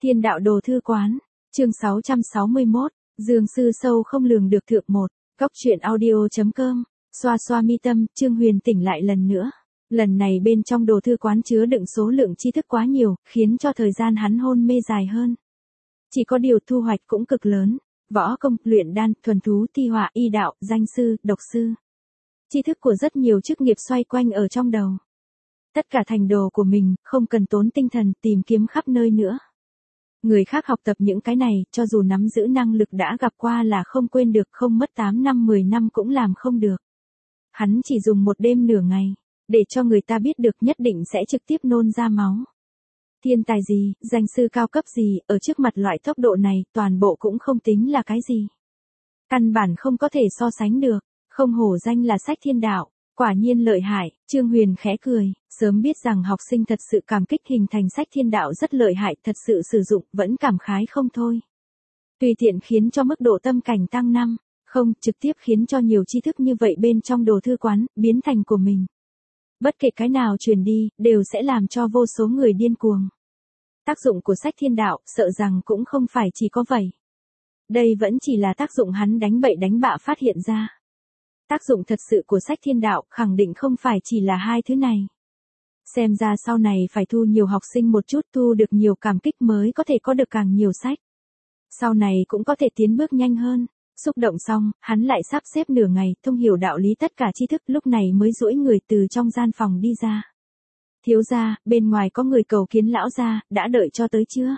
Thiên đạo đồ thư quán, chương 661, Dương sư sâu không lường được thượng một, góc truyện audio.com, xoa xoa mi tâm, Trương Huyền tỉnh lại lần nữa. Lần này bên trong đồ thư quán chứa đựng số lượng tri thức quá nhiều, khiến cho thời gian hắn hôn mê dài hơn. Chỉ có điều thu hoạch cũng cực lớn, võ công, luyện đan, thuần thú, thi họa, y đạo, danh sư, độc sư. Tri thức của rất nhiều chức nghiệp xoay quanh ở trong đầu. Tất cả thành đồ của mình, không cần tốn tinh thần tìm kiếm khắp nơi nữa. Người khác học tập những cái này, cho dù nắm giữ năng lực đã gặp qua là không quên được, không mất 8 năm 10 năm cũng làm không được. Hắn chỉ dùng một đêm nửa ngày, để cho người ta biết được nhất định sẽ trực tiếp nôn ra máu. Thiên tài gì, danh sư cao cấp gì, ở trước mặt loại tốc độ này, toàn bộ cũng không tính là cái gì. Căn bản không có thể so sánh được, không hổ danh là sách thiên đạo, quả nhiên lợi hại, Trương Huyền khẽ cười, sớm biết rằng học sinh thật sự cảm kích hình thành sách thiên đạo rất lợi hại, thật sự sử dụng, vẫn cảm khái không thôi. Tùy tiện khiến cho mức độ tâm cảnh tăng 5, không, trực tiếp khiến cho nhiều tri thức như vậy bên trong đồ thư quán, biến thành của mình. Bất kể cái nào truyền đi, đều sẽ làm cho vô số người điên cuồng. Tác dụng của sách thiên đạo, sợ rằng cũng không phải chỉ có vậy. Đây vẫn chỉ là tác dụng hắn đánh bậy đánh bạ phát hiện ra. Tác dụng thật sự của sách thiên đạo, khẳng định không phải chỉ là hai thứ này. Xem ra sau này phải thu nhiều học sinh một chút, thu được nhiều cảm kích mới có thể có được càng nhiều sách. Sau này cũng có thể tiến bước nhanh hơn. Xúc động xong, hắn lại sắp xếp nửa ngày, thông hiểu đạo lý tất cả tri thức, lúc này mới duỗi người từ trong gian phòng đi ra. Thiếu gia, bên ngoài có người cầu kiến lão gia, đã đợi cho tới chưa?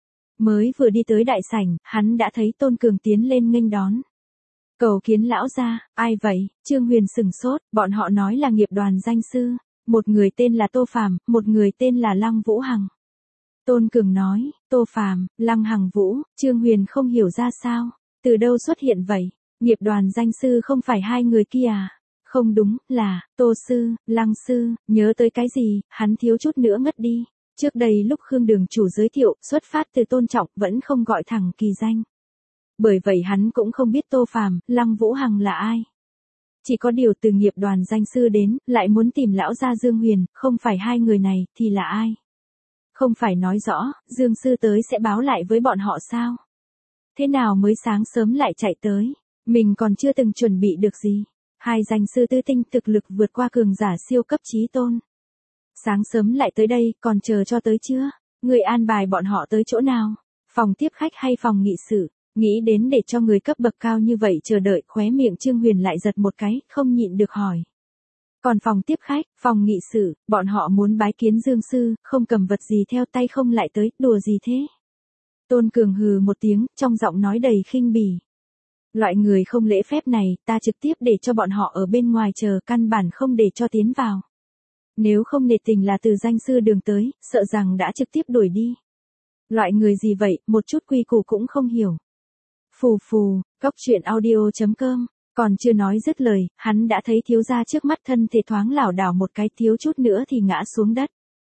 Mới vừa đi tới đại sảnh, hắn đã thấy Tôn Cường tiến lên nghênh đón. Cầu kiến lão gia, ai vậy? Trương Huyền sừng sốt, bọn họ nói là nghiệp đoàn danh sư, một người tên là Tô Phàm, một người tên là Lăng Vũ Hằng. Tôn Cường nói, Tô Phàm, Lăng Hằng Vũ, Trương Huyền không hiểu ra sao, từ đâu xuất hiện vậy? Nghiệp đoàn danh sư không phải hai người kia à? Không đúng, là, Tô Sư, Lăng Sư, nhớ tới cái gì, hắn thiếu chút nữa ngất đi. Trước đây lúc Khương Đường chủ giới thiệu, xuất phát từ tôn trọng, vẫn không gọi thẳng kỳ danh. Bởi vậy hắn cũng không biết Tô Phàm, Lăng Vũ Hằng là ai. Chỉ có điều từ nghiệp đoàn danh sư đến, lại muốn tìm lão gia Dương Huyền, không phải hai người này, thì là ai? Không phải nói rõ, Dương sư tới sẽ báo lại với bọn họ sao? Thế nào mới sáng sớm lại chạy tới? Mình còn chưa từng chuẩn bị được gì. Hai danh sư tư tinh thực lực vượt qua cường giả siêu cấp chí tôn. Sáng sớm lại tới đây, còn chờ cho tới chưa? Người an bài bọn họ tới chỗ nào? Phòng tiếp khách hay phòng nghị sự? Nghĩ đến để cho người cấp bậc cao như vậy chờ đợi, khóe miệng Trương Huyền lại giật một cái, không nhịn được hỏi. Còn phòng tiếp khách, phòng nghị sự, bọn họ muốn bái kiến Dương sư, không cầm vật gì theo tay không lại tới, đùa gì thế? Tôn Cường hừ một tiếng, trong giọng nói đầy khinh bỉ. Loại người không lễ phép này, ta trực tiếp để cho bọn họ ở bên ngoài chờ, căn bản không để cho tiến vào. Nếu không nể tình là từ danh sư đường tới, sợ rằng đã trực tiếp đuổi đi. Loại người gì vậy, một chút quy củ cũng không hiểu. Phù phù, góc truyện audio.com, còn chưa nói dứt lời, hắn đã thấy thiếu gia trước mắt, thân thể thoáng lảo đảo một cái, thiếu chút nữa thì ngã xuống đất.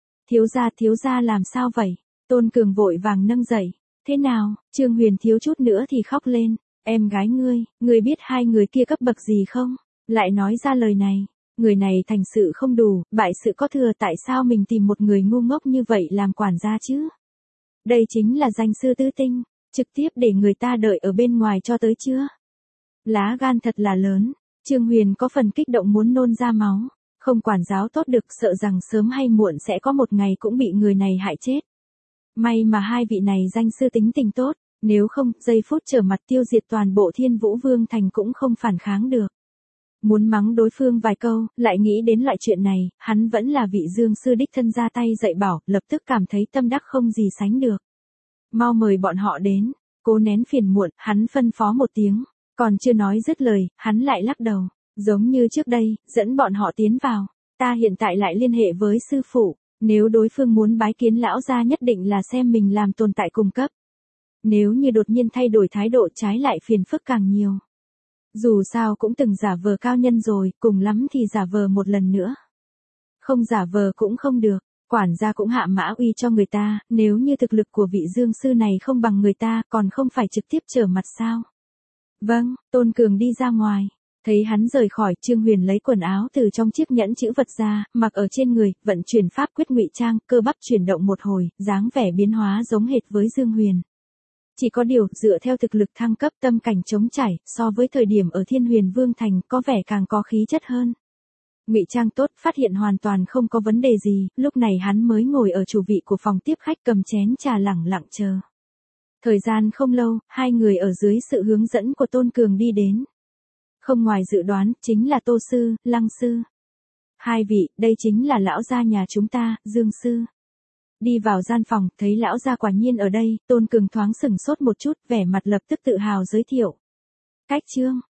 Thiếu gia làm sao vậy? Tôn Cường vội vàng nâng dậy. Thế nào? Trương Huyền thiếu chút nữa thì khóc lên. Em gái ngươi biết hai người kia cấp bậc gì không? Lại nói ra lời này. Người này thành sự không đủ, bại sự có thừa, tại sao mình tìm một người ngu ngốc như vậy làm quản gia chứ? Đây chính là danh sư tư tinh, trực tiếp để người ta đợi ở bên ngoài cho tới chưa? Lá gan thật là lớn, Trương Huyền có phần kích động muốn nôn ra máu, không quản giáo tốt được, sợ rằng sớm hay muộn sẽ có một ngày cũng bị người này hại chết. May mà hai vị này danh sư tính tình tốt, nếu không, giây phút trở mặt tiêu diệt toàn bộ Thiên Vũ Vương thành cũng không phản kháng được. Muốn mắng đối phương vài câu, lại nghĩ đến loại chuyện này, hắn vẫn là vị Dương sư đích thân ra tay dạy bảo, lập tức cảm thấy tâm đắc không gì sánh được. Mau mời bọn họ đến, cố nén phiền muộn, hắn phân phó một tiếng, còn chưa nói dứt lời, hắn lại lắc đầu, giống như trước đây, dẫn bọn họ tiến vào, ta hiện tại lại liên hệ với sư phụ, nếu đối phương muốn bái kiến lão gia nhất định là xem mình làm tồn tại cùng cấp. Nếu như đột nhiên thay đổi thái độ, trái lại phiền phức càng nhiều. Dù sao cũng từng giả vờ cao nhân rồi, cùng lắm thì giả vờ một lần nữa. Không giả vờ cũng không được, quản gia cũng hạ mã uy cho người ta, nếu như thực lực của vị Dương sư này không bằng người ta, còn không phải trực tiếp trở mặt sao? Vâng, Tôn Cường đi ra ngoài, Thấy hắn rời khỏi, Trương Huyền lấy quần áo từ trong chiếc nhẫn chữ vật ra, mặc ở trên người, vận chuyển pháp quyết ngụy trang, cơ bắp chuyển động một hồi, dáng vẻ biến hóa giống hệt với Dương Huyền. Chỉ có điều, dựa theo thực lực thăng cấp tâm cảnh trống trải, so với thời điểm ở Thiên Huyền Vương Thành, có vẻ càng có khí chất hơn. Ngụy trang tốt, phát hiện hoàn toàn không có vấn đề gì, lúc này hắn mới ngồi ở chủ vị của phòng tiếp khách cầm chén trà lẳng lặng chờ. Thời gian không lâu, hai người ở dưới sự hướng dẫn của Tôn Cường đi đến. Không ngoài dự đoán, chính là Tô Sư, Lăng Sư. Hai vị, đây chính là lão gia nhà chúng ta, Dương Sư. Đi vào gian phòng, thấy lão gia quả nhiên ở đây, Tôn Cường thoáng sửng sốt một chút, vẻ mặt lập tức tự hào giới thiệu. Cách Trương,